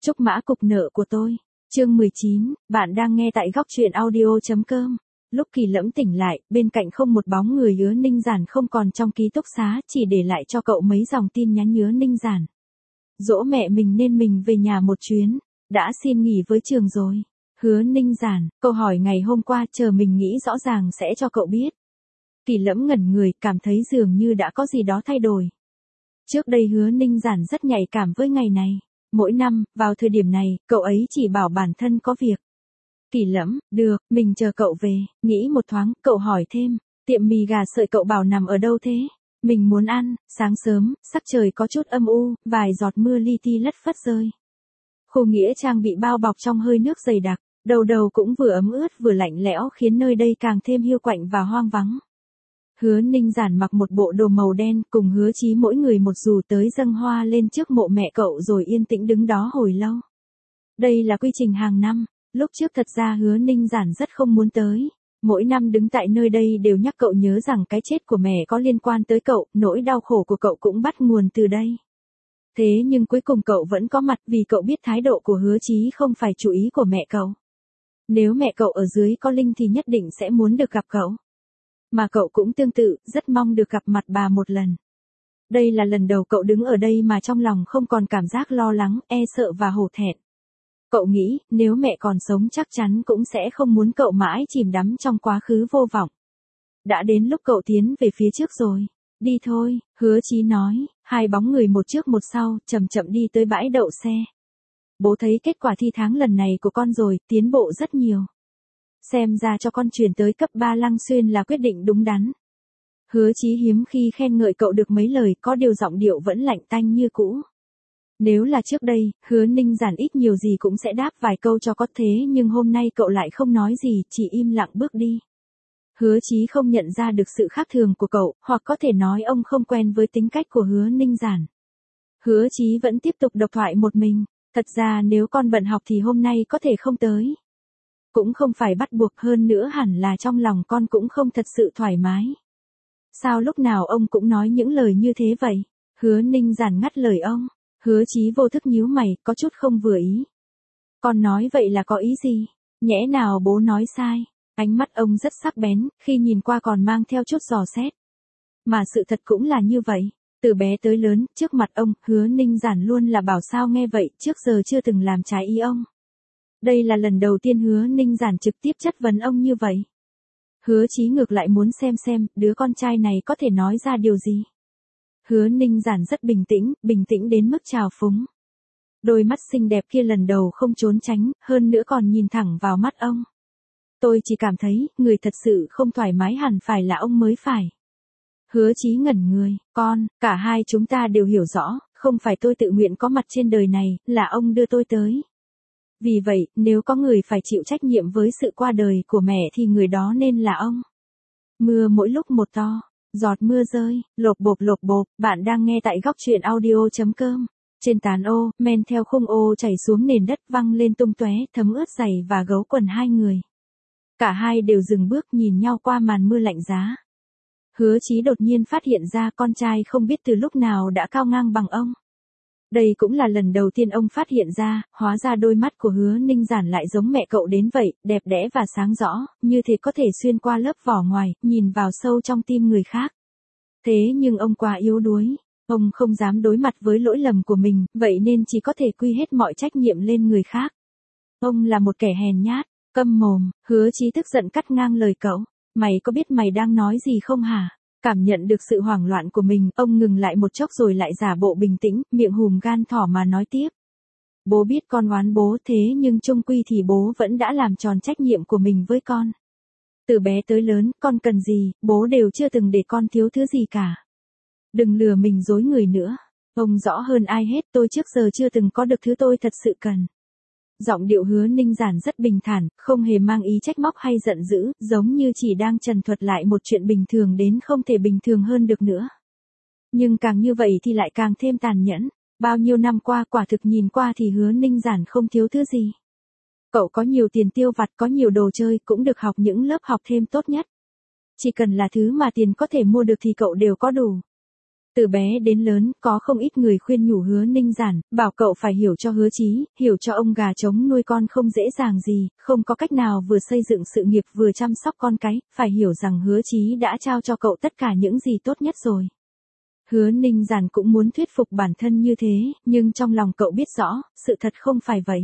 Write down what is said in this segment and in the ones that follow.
Trúc mã cục nợ của tôi. Chương 19, bạn đang nghe tại góc truyện audio.com. Lúc Kỳ Lẫm tỉnh lại, bên cạnh không một bóng người. Hứa Ninh Giản không còn trong ký túc xá, chỉ để lại cho cậu mấy dòng tin nhắn. Hứa Ninh Giản dỗ mẹ mình nên mình về nhà một chuyến, đã xin nghỉ với trường rồi. Hứa Ninh Giản, câu hỏi ngày hôm qua chờ mình nghĩ rõ ràng sẽ cho cậu biết. Kỳ Lẫm ngẩn người, cảm thấy dường như đã có gì đó thay đổi. Trước đây Hứa Ninh Giản rất nhạy cảm với ngày này. Mỗi năm, vào thời điểm này, cậu ấy chỉ bảo bản thân có việc. Kỳ Lẫm, được, mình chờ cậu về. Nghĩ một thoáng, cậu hỏi thêm, tiệm mì gà sợi cậu bảo nằm ở đâu thế? Mình muốn ăn. Sáng sớm, sắc trời có chút âm u, vài giọt mưa li ti lất phất rơi. Khu nghĩa trang bị bao bọc trong hơi nước dày đặc, đầu đầu cũng vừa ấm ướt vừa lạnh lẽo khiến nơi đây càng thêm hiu quạnh và hoang vắng. Hứa Ninh Giản mặc một bộ đồ màu đen, cùng Hứa Chí mỗi người một dù tới dâng hoa lên trước mộ mẹ cậu rồi yên tĩnh đứng đó hồi lâu. Đây là quy trình hàng năm, lúc trước thật ra Hứa Ninh Giản rất không muốn tới. Mỗi năm đứng tại nơi đây đều nhắc cậu nhớ rằng cái chết của mẹ có liên quan tới cậu, nỗi đau khổ của cậu cũng bắt nguồn từ đây. Thế nhưng cuối cùng cậu vẫn có mặt vì cậu biết thái độ của Hứa Chí không phải chủ ý của mẹ cậu. Nếu mẹ cậu ở dưới có linh thì nhất định sẽ muốn được gặp cậu. Mà cậu cũng tương tự, rất mong được gặp mặt bà một lần. Đây là lần đầu cậu đứng ở đây mà trong lòng không còn cảm giác lo lắng, e sợ và hổ thẹn. Cậu nghĩ, nếu mẹ còn sống chắc chắn cũng sẽ không muốn cậu mãi chìm đắm trong quá khứ vô vọng. Đã đến lúc cậu tiến về phía trước rồi. Đi thôi, Hứa Chí nói, hai bóng người một trước một sau, chậm chậm đi tới bãi đậu xe. Bố thấy kết quả thi tháng lần này của con rồi, tiến bộ rất nhiều. Xem ra cho con chuyển tới cấp 3 Lăng Xuyên là quyết định đúng đắn. Hứa Chí hiếm khi khen ngợi cậu được mấy lời, có điều giọng điệu vẫn lạnh tanh như cũ. Nếu là trước đây, Hứa Ninh Giản ít nhiều gì cũng sẽ đáp vài câu cho có thế nhưng hôm nay cậu lại không nói gì, chỉ im lặng bước đi. Hứa Chí không nhận ra được sự khác thường của cậu, hoặc có thể nói ông không quen với tính cách của Hứa Ninh Giản. Hứa Chí vẫn tiếp tục độc thoại một mình, thật ra nếu con bận học thì hôm nay có thể không tới. Cũng không phải bắt buộc, hơn nữa hẳn là trong lòng con cũng không thật sự thoải mái. Sao lúc nào ông cũng nói những lời như thế vậy? Hứa Ninh Giản ngắt lời ông. Hứa Chí vô thức nhíu mày, có chút không vừa ý. Con nói vậy là có ý gì? Nhẽ nào bố nói sai? Ánh mắt ông rất sắc bén, khi nhìn qua còn mang theo chút dò xét. Mà sự thật cũng là như vậy. Từ bé tới lớn, trước mặt ông, Hứa Ninh Giản luôn là bảo sao nghe vậy, trước giờ chưa từng làm trái ý ông. Đây là lần đầu tiên Hứa Ninh Giản trực tiếp chất vấn ông như vậy. Hứa Chí ngược lại muốn xem đứa con trai này có thể nói ra điều gì. Hứa Ninh Giản rất bình tĩnh đến mức trào phúng. Đôi mắt xinh đẹp kia lần đầu không trốn tránh, hơn nữa còn nhìn thẳng vào mắt ông. Tôi chỉ cảm thấy, người thật sự không thoải mái hẳn phải là ông mới phải. Hứa Chí ngẩn người, con, cả hai chúng ta đều hiểu rõ, không phải tôi tự nguyện có mặt trên đời này, là ông đưa tôi tới. Vì vậy, nếu có người phải chịu trách nhiệm với sự qua đời của mẹ thì người đó nên là ông. Mưa mỗi lúc một to, giọt mưa rơi, lộp bộp, bạn đang nghe tại góc truyện audio.com. Trên tán ô, men theo khung ô chảy xuống nền đất văng lên tung tóe, thấm ướt giày và gấu quần hai người. Cả hai đều dừng bước nhìn nhau qua màn mưa lạnh giá. Hứa Chí đột nhiên phát hiện ra con trai không biết từ lúc nào đã cao ngang bằng ông. Đây cũng là lần đầu tiên ông phát hiện ra, hóa ra đôi mắt của Hứa Ninh Giản lại giống mẹ cậu đến vậy, đẹp đẽ và sáng rõ, như thế có thể xuyên qua lớp vỏ ngoài, nhìn vào sâu trong tim người khác. Thế nhưng ông quá yếu đuối, ông không dám đối mặt với lỗi lầm của mình, vậy nên chỉ có thể quy hết mọi trách nhiệm lên người khác. Ông là một kẻ hèn nhát, câm mồm. Hứa Chí tức giận cắt ngang lời cậu. Mày có biết mày đang nói gì không hả? Cảm nhận được sự hoảng loạn của mình, ông ngừng lại một chốc rồi lại giả bộ bình tĩnh, miệng hùm gan thỏ mà nói tiếp. Bố biết con oán bố thế nhưng chung quy thì bố vẫn đã làm tròn trách nhiệm của mình với con. Từ bé tới lớn, con cần gì, bố đều chưa từng để con thiếu thứ gì cả. Đừng lừa mình dối người nữa. Ông rõ hơn ai hết, tôi trước giờ chưa từng có được thứ tôi thật sự cần. Giọng điệu Hứa Ninh Giản rất bình thản, không hề mang ý trách móc hay giận dữ, giống như chỉ đang trần thuật lại một chuyện bình thường đến không thể bình thường hơn được nữa. Nhưng càng như vậy thì lại càng thêm tàn nhẫn. Bao nhiêu năm qua quả thực nhìn qua thì Hứa Ninh Giản không thiếu thứ gì. Cậu có nhiều tiền tiêu vặt, có nhiều đồ chơi, cũng được học những lớp học thêm tốt nhất. Chỉ cần là thứ mà tiền có thể mua được thì cậu đều có đủ. Từ bé đến lớn, có không ít người khuyên nhủ Hứa Ninh Giản, bảo cậu phải hiểu cho Hứa Chí, hiểu cho ông gà trống nuôi con không dễ dàng gì, không có cách nào vừa xây dựng sự nghiệp vừa chăm sóc con cái, phải hiểu rằng Hứa Chí đã trao cho cậu tất cả những gì tốt nhất rồi. Hứa Ninh Giản cũng muốn thuyết phục bản thân như thế, nhưng trong lòng cậu biết rõ, sự thật không phải vậy.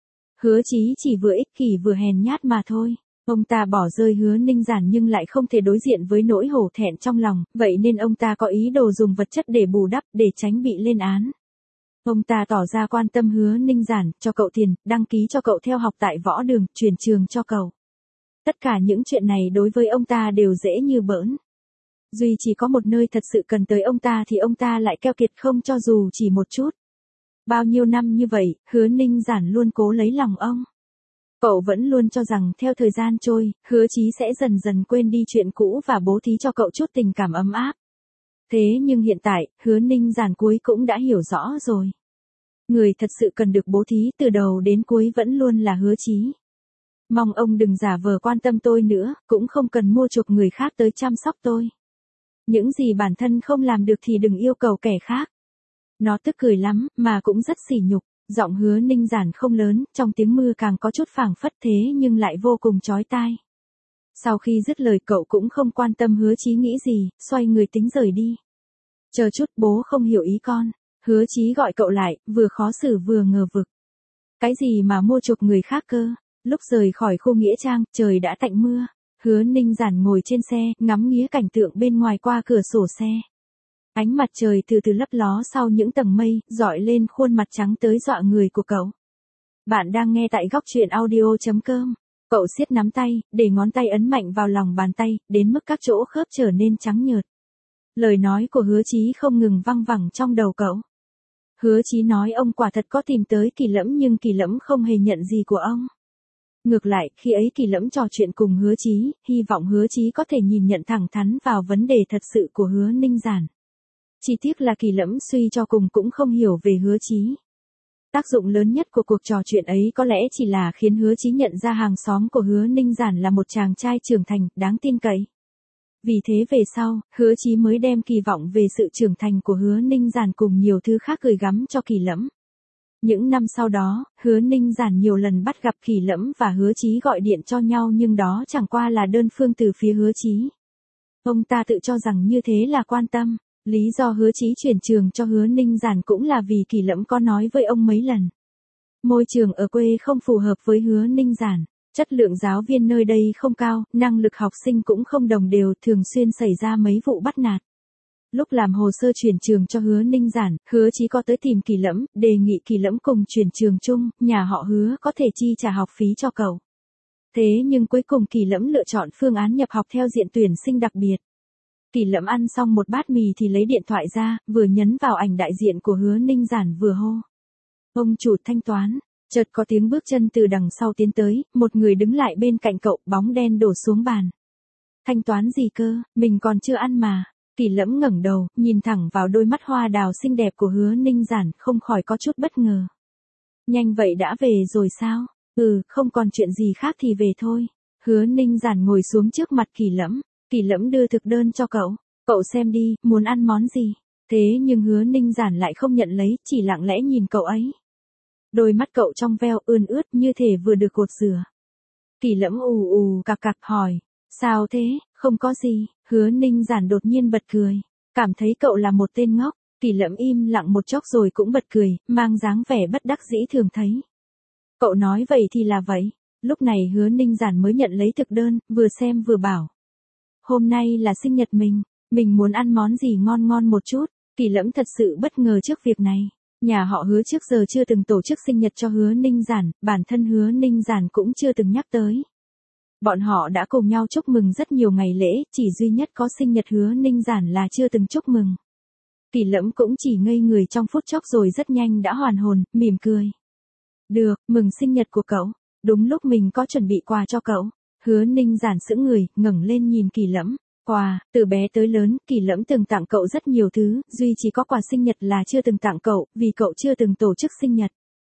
Hứa Chí chỉ vừa ích kỷ vừa hèn nhát mà thôi. Ông ta bỏ rơi Hứa Ninh Giản nhưng lại không thể đối diện với nỗi hổ thẹn trong lòng, vậy nên ông ta có ý đồ dùng vật chất để bù đắp, để tránh bị lên án. Ông ta tỏ ra quan tâm Hứa Ninh Giản, cho cậu tiền, đăng ký cho cậu theo học tại võ đường, chuyển trường cho cậu. Tất cả những chuyện này đối với ông ta đều dễ như bỡn. Duy chỉ có một nơi thật sự cần tới ông ta thì ông ta lại keo kiệt không cho dù chỉ một chút. Bao nhiêu năm như vậy, Hứa Ninh Giản luôn cố lấy lòng ông. Cậu vẫn luôn cho rằng theo thời gian trôi, Hứa Chí sẽ dần dần quên đi chuyện cũ và bố thí cho cậu chút tình cảm ấm áp. Thế nhưng hiện tại, Hứa Ninh Giản cuối cũng đã hiểu rõ rồi. Người thật sự cần được bố thí từ đầu đến cuối vẫn luôn là Hứa Chí. Mong ông đừng giả vờ quan tâm tôi nữa, cũng không cần mua chuộc người khác tới chăm sóc tôi. Những gì bản thân không làm được thì đừng yêu cầu kẻ khác. Nó tức cười lắm, mà cũng rất sỉ nhục. Giọng Hứa Ninh Giản không lớn, trong tiếng mưa càng có chút phảng phất thế nhưng lại vô cùng chói tai. Sau khi dứt lời cậu cũng không quan tâm Hứa Chí nghĩ gì, xoay người tính rời đi. Chờ chút, bố không hiểu ý con. Hứa Chí gọi cậu lại, vừa khó xử vừa ngờ vực. Cái gì mà mua chuộc người khác cơ? Lúc rời khỏi khu nghĩa trang, trời đã tạnh mưa. Hứa Ninh Giản ngồi trên xe, ngắm nghía cảnh tượng bên ngoài qua cửa sổ xe. Ánh mặt trời từ từ lấp ló sau những tầng mây, rọi lên khuôn mặt trắng tới dọa người của cậu. Bạn đang nghe tại góc truyện audio.com. Cậu siết nắm tay, để ngón tay ấn mạnh vào lòng bàn tay, đến mức các chỗ khớp trở nên trắng nhợt. Lời nói của Hứa Chí không ngừng văng vẳng trong đầu cậu. Hứa Chí nói ông quả thật có tìm tới Kỳ Lẫm nhưng Kỳ Lẫm không hề nhận gì của ông. Ngược lại, khi ấy Kỳ Lẫm trò chuyện cùng Hứa Chí, hy vọng Hứa Chí có thể nhìn nhận thẳng thắn vào vấn đề thật sự của Hứa Ninh Giản. Chỉ tiếc là Kỳ Lẫm suy cho cùng cũng không hiểu về Hứa Chí. Tác dụng lớn nhất của cuộc trò chuyện ấy có lẽ chỉ là khiến Hứa Chí nhận ra hàng xóm của Hứa Ninh Giản là một chàng trai trưởng thành, đáng tin cậy. Vì thế về sau, Hứa Chí mới đem kỳ vọng về sự trưởng thành của Hứa Ninh Giản cùng nhiều thứ khác gửi gắm cho Kỳ Lẫm. Những năm sau đó, Hứa Ninh Giản nhiều lần bắt gặp Kỳ Lẫm và Hứa Chí gọi điện cho nhau nhưng đó chẳng qua là đơn phương từ phía Hứa Chí. Ông ta tự cho rằng như thế là quan tâm. Lý do Hứa Chí chuyển trường cho Hứa Ninh Giản cũng là vì Kỳ Lẫm có nói với ông mấy lần. Môi trường ở quê không phù hợp với Hứa Ninh Giản, chất lượng giáo viên nơi đây không cao, năng lực học sinh cũng không đồng đều, thường xuyên xảy ra mấy vụ bắt nạt. Lúc làm hồ sơ chuyển trường cho Hứa Ninh Giản, Hứa Chí có tới tìm Kỳ Lẫm, đề nghị Kỳ Lẫm cùng chuyển trường chung, nhà họ Hứa có thể chi trả học phí cho cậu. Thế nhưng cuối cùng Kỳ Lẫm lựa chọn phương án nhập học theo diện tuyển sinh đặc biệt. Kỳ Lẫm ăn xong một bát mì thì lấy điện thoại ra, vừa nhấn vào ảnh đại diện của Hứa Ninh Giản vừa hô. Ông chủ thanh toán, chợt có tiếng bước chân từ đằng sau tiến tới, một người đứng lại bên cạnh cậu, bóng đen đổ xuống bàn. Thanh toán gì cơ, mình còn chưa ăn mà. Kỳ Lẫm ngẩng đầu, nhìn thẳng vào đôi mắt hoa đào xinh đẹp của Hứa Ninh Giản, không khỏi có chút bất ngờ. Nhanh vậy đã về rồi sao? Không còn chuyện gì khác thì về thôi. Hứa Ninh Giản ngồi xuống trước mặt Kỳ Lẫm. Kỳ Lẫm đưa thực đơn cho cậu. Cậu xem đi, muốn ăn món gì? Thế nhưng Hứa Ninh Giản lại không nhận lấy, chỉ lặng lẽ nhìn cậu ấy. Đôi mắt cậu trong veo ươn ướt như thể vừa được gột rửa. Kỳ Lẫm ù ù cặc cặc hỏi. Sao thế, không có gì. Hứa Ninh Giản đột nhiên bật cười. Cảm thấy cậu là một tên ngốc. Kỳ Lẫm im lặng một chốc rồi cũng bật cười, mang dáng vẻ bất đắc dĩ thường thấy. Cậu nói vậy thì là vậy. Lúc này Hứa Ninh Giản mới nhận lấy thực đơn, vừa xem vừa bảo. Hôm nay là sinh nhật mình muốn ăn món gì ngon ngon một chút. Kỳ Lẫm thật sự bất ngờ trước việc này. Nhà họ Hứa trước giờ chưa từng tổ chức sinh nhật cho Hứa Ninh Giản, bản thân Hứa Ninh Giản cũng chưa từng nhắc tới. Bọn họ đã cùng nhau chúc mừng rất nhiều ngày lễ, chỉ duy nhất có sinh nhật Hứa Ninh Giản là chưa từng chúc mừng. Kỳ Lẫm cũng chỉ ngây người trong phút chốc rồi rất nhanh đã hoàn hồn, mỉm cười. Được, mừng sinh nhật của cậu. Đúng lúc mình có chuẩn bị quà cho cậu. Hứa Ninh Giản sững người, ngẩng lên nhìn Kỳ Lẫm. Quà, từ bé tới lớn, Kỳ Lẫm từng tặng cậu rất nhiều thứ, duy chỉ có quà sinh nhật là chưa từng tặng cậu, vì cậu chưa từng tổ chức sinh nhật.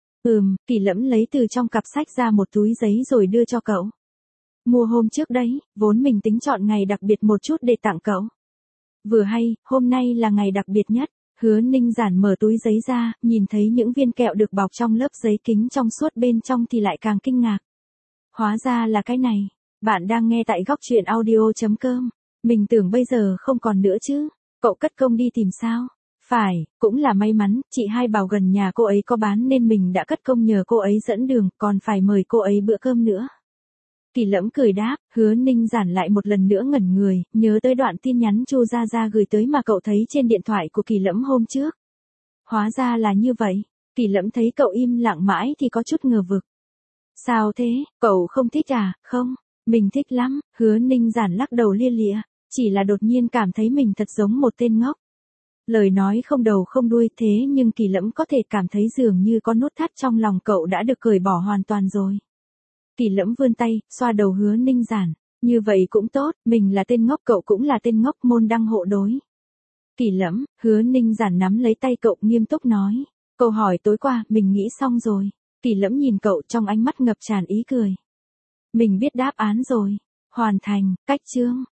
Kỳ Lẫm lấy từ trong cặp sách ra một túi giấy rồi đưa cho cậu. Mua hôm trước đấy, vốn mình tính chọn ngày đặc biệt một chút để tặng cậu. Vừa hay, hôm nay là ngày đặc biệt nhất. Hứa Ninh Giản mở túi giấy ra, nhìn thấy những viên kẹo được bọc trong lớp giấy kính trong suốt bên trong thì lại càng kinh ngạc. Hóa ra là cái này. Bạn đang nghe tại góc chuyện audio.com. Mình tưởng bây giờ không còn nữa chứ. Cậu cất công đi tìm sao? Phải, cũng là may mắn, chị hai bảo gần nhà cô ấy có bán nên mình đã cất công nhờ cô ấy dẫn đường, còn phải mời cô ấy bữa cơm nữa. Kỳ Lẫm cười đáp, Hứa Ninh Giản lại một lần nữa ngẩn người, nhớ tới đoạn tin nhắn Chu Gia Gia gửi tới mà cậu thấy trên điện thoại của Kỳ Lẫm hôm trước. Hóa ra là như vậy. Kỳ Lẫm thấy cậu im lặng mãi thì có chút ngờ vực. Sao thế, cậu không thích à? Không, mình thích lắm. Hứa Ninh Giản lắc đầu lia lịa, chỉ là đột nhiên cảm thấy mình thật giống một tên ngốc. Lời nói không đầu không đuôi thế nhưng Kỳ Lẫm có thể cảm thấy dường như có nút thắt trong lòng cậu đã được cởi bỏ hoàn toàn rồi. Kỳ Lẫm vươn tay, xoa đầu Hứa Ninh Giản. Như vậy cũng tốt, mình là tên ngốc cậu cũng là tên ngốc, môn đăng hộ đối. Kỳ Lẫm, Hứa Ninh Giản nắm lấy tay cậu nghiêm túc nói. Câu hỏi tối qua, mình nghĩ xong rồi. Kỳ Lẫm nhìn cậu trong ánh mắt ngập tràn ý cười. Mình biết đáp án rồi. Hoàn thành, cách chương.